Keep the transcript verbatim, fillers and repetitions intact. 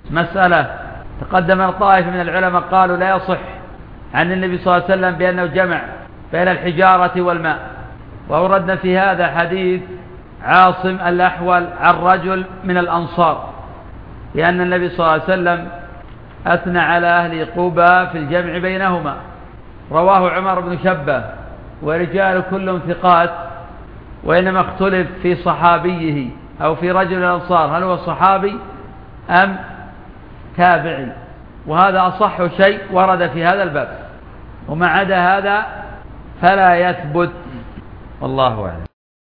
مسألة تقدم طائفة من العلماء قالوا لا يصح عن النبي صلى الله عليه وسلم بأنه جمع بين الحجارة والماء، وأوردنا في هذا حديث عاصم الأحول عن رجل من الأنصار لأن النبي صلى الله عليه وسلم أثنى على أهل قباء في الجمع بينهما. رواه عمر بن شبة ورجال كلهم ثقات، وإنما اختلف في صحابيه أو في رجل الأنصار هل هو صحابي أم تابعي، وهذا أصح شيء ورد في هذا الباب، وما عدا هذا فلا يثبت، والله أعلم.